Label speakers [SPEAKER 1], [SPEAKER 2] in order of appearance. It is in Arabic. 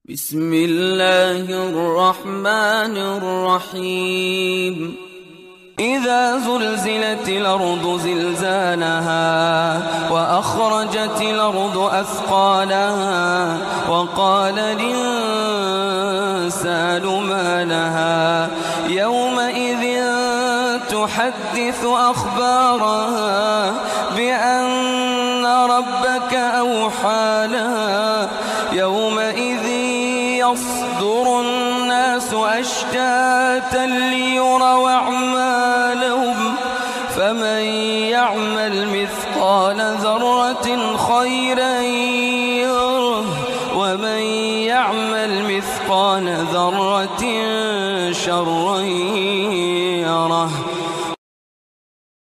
[SPEAKER 1] بسم الله الرحمن الرحيم إذا زلزلت الأرض زلزالها وأخرجت الأرض أثقالها وقال الإنسان ما لها يومئذ تحدث أخبارها بأن ربك أوحى لها يومئذ يصدر الناس أشتاتا ليروا أعمالهم فمن يعمل مثقال ذرة خيرا يره ومن يعمل مثقال ذرة شرا